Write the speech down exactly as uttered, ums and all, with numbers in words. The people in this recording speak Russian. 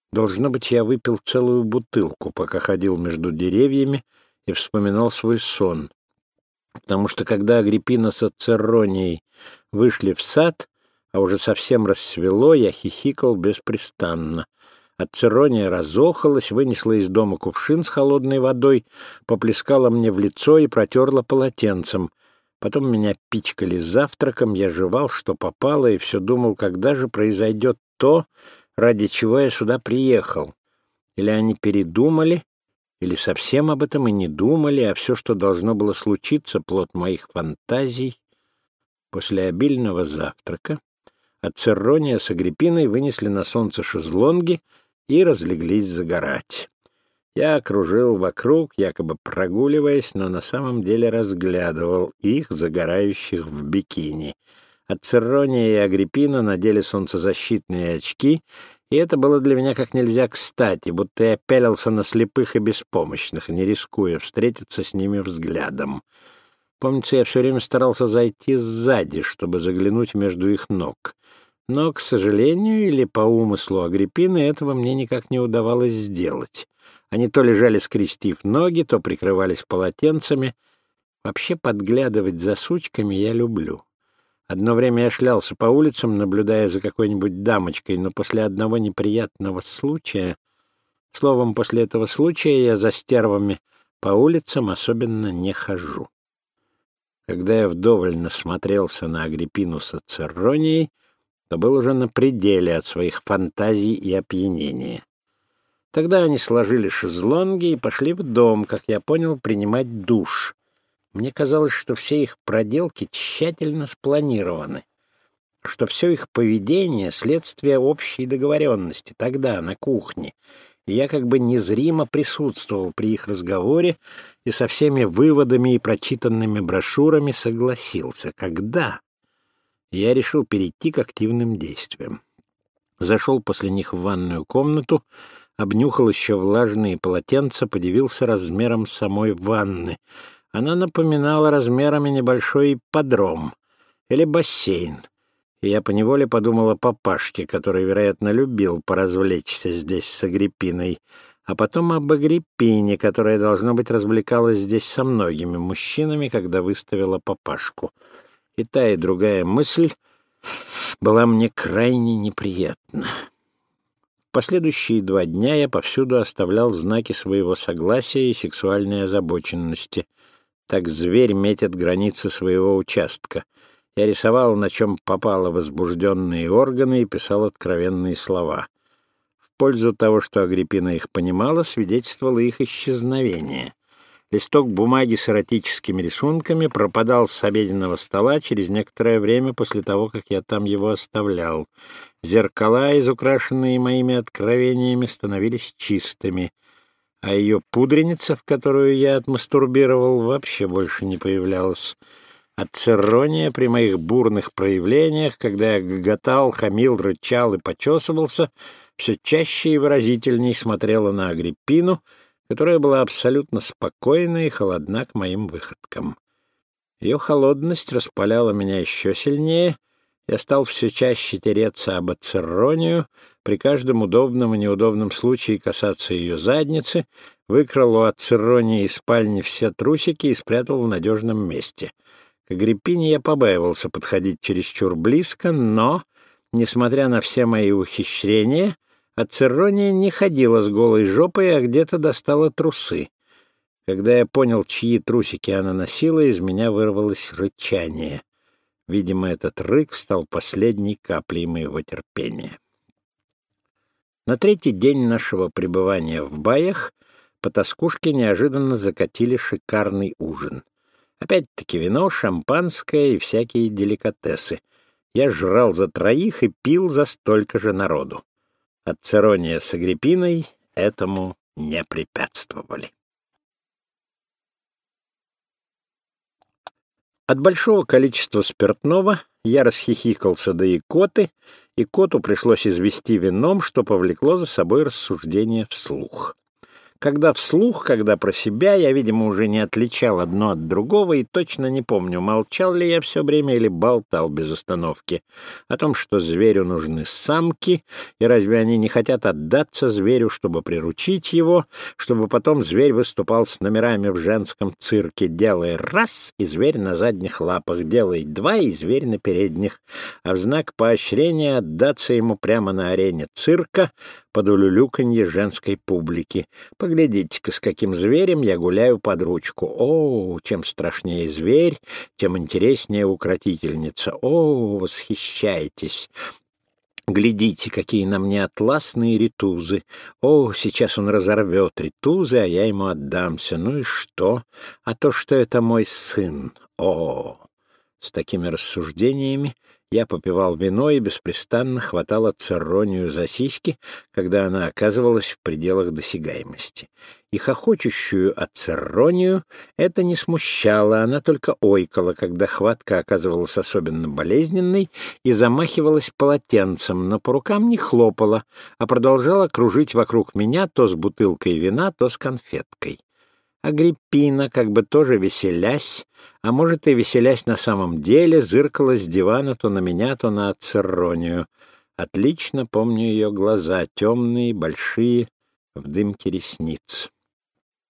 Должно быть, я выпил целую бутылку, пока ходил между деревьями и вспоминал свой сон. Потому что когда Агриппина с Ацерронией вышли в сад, а уже совсем рассвело, я хихикал беспрестанно. Ацеррония разохалась, вынесла из дома кувшин с холодной водой, поплескала мне в лицо и протерла полотенцем. Потом меня пичкали завтраком, я жевал, что попало, и все думал, когда же произойдет то, ради чего я сюда приехал. Или они передумали, или совсем об этом и не думали, а все, что должно было случиться, плод моих фантазий. После обильного завтрака Ацеррония с Агриппиной вынесли на солнце шезлонги и разлеглись загорать. Я окружил вокруг, якобы прогуливаясь, но на самом деле разглядывал их, загорающих в бикини. Ацеррония и Агриппина надели солнцезащитные очки, и это было для меня как нельзя кстати, будто я пялился на слепых и беспомощных, не рискуя встретиться с ними взглядом. Помнится, я все время старался зайти сзади, чтобы заглянуть между их ног. Но, к сожалению, или по умыслу Агриппины, этого мне никак не удавалось сделать. Они то лежали скрестив ноги, то прикрывались полотенцами. Вообще подглядывать за сучками я люблю. Одно время я шлялся по улицам, наблюдая за какой-нибудь дамочкой, но после одного неприятного случая... Словом, после этого случая я за стервами по улицам особенно не хожу. Когда я вдоволь насмотрелся на Агриппину с Ацерронией, то был уже на пределе от своих фантазий и опьянения. Тогда они сложили шезлонги и пошли в дом, как я понял, принимать душ. Мне казалось, что все их проделки тщательно спланированы, что все их поведение — следствие общей договоренности тогда, на кухне, и я как бы незримо присутствовал при их разговоре и со всеми выводами и прочитанными брошюрами согласился. Когда? Я решил перейти к активным действиям. Зашел после них в ванную комнату, обнюхал еще влажные полотенца, подивился размером самой ванны. Она напоминала размерами небольшой ипподром или бассейн. И я поневоле подумал о папашке, который, вероятно, любил поразвлечься здесь с Агриппиной, а потом об Агриппине, которая, должно быть, развлекалась здесь со многими мужчинами, когда выставила папашку. И та, и другая мысль была мне крайне неприятна. В последующие два дня я повсюду оставлял знаки своего согласия и сексуальной озабоченности. Так зверь метит границы своего участка. Я рисовал, на чем попало, возбужденные органы и писал откровенные слова. В пользу того, что Агриппина их понимала, свидетельствовало их исчезновение. Листок бумаги с эротическими рисунками пропадал с обеденного стола через некоторое время после того, как я там его оставлял. Зеркала, изукрашенные моими откровениями, становились чистыми, а ее пудреница, в которую я отмастурбировал, вообще больше не появлялась. Ацеррония при моих бурных проявлениях, когда я гоготал, хамил, рычал и почесывался, все чаще и выразительней смотрела на Агриппину, которая была абсолютно спокойна и холодна к моим выходкам. Ее холодность распаляла меня еще сильнее. Я стал все чаще тереться об Ацерронию, при каждом удобном и неудобном случае касаться ее задницы, выкрал у Ацерронии из спальни все трусики и спрятал в надежном месте. К Агриппине я побаивался подходить чересчур близко, но, несмотря на все мои ухищрения, Ацеррония не ходила с голой жопой, а где-то достала трусы. Когда я понял, чьи трусики она носила, из меня вырвалось рычание. Видимо, этот рык стал последней каплей моего терпения. На третий день нашего пребывания в Баях потаскушки неожиданно закатили шикарный ужин. Опять-таки вино, шампанское и всякие деликатесы. Я жрал за троих и пил за столько же народу. Ацеррония с Агриппиной этому не препятствовали. От большого количества спиртного я расхихикался до икоты, и коту пришлось извести вином, что повлекло за собой рассуждение вслух. Когда вслух, когда про себя, я, видимо, уже не отличал одно от другого и точно не помню, молчал ли я все время или болтал без остановки о том, что зверю нужны самки, и разве они не хотят отдаться зверю, чтобы приручить его, чтобы потом зверь выступал с номерами в женском цирке, делай раз, и зверь на задних лапах, делай два, и зверь на передних, а в знак поощрения отдаться ему прямо на арене цирка под улюлюканье женской публики. Поглядите-ка, с каким зверем я гуляю под ручку. О, чем страшнее зверь, тем интереснее укротительница. О, восхищайтесь! Глядите, какие на мне атласные ритузы. О, сейчас он разорвет ритузы, а я ему отдамся. Ну и что? А то, что это мой сын. О! С такими рассуждениями я попивал вино и беспрестанно хватал Ацерронию за сиськи, когда она оказывалась в пределах досягаемости. И хохочущую Ацерронию это не смущало, она только ойкала, когда хватка оказывалась особенно болезненной, и замахивалась полотенцем, но по рукам не хлопала, а продолжала кружить вокруг меня то с бутылкой вина, то с конфеткой. Агриппина, как бы тоже веселясь, а может и веселясь на самом деле, зыркала с дивана то на меня, то на Ацерронию. Отлично помню ее глаза, темные, большие, в дымке ресниц.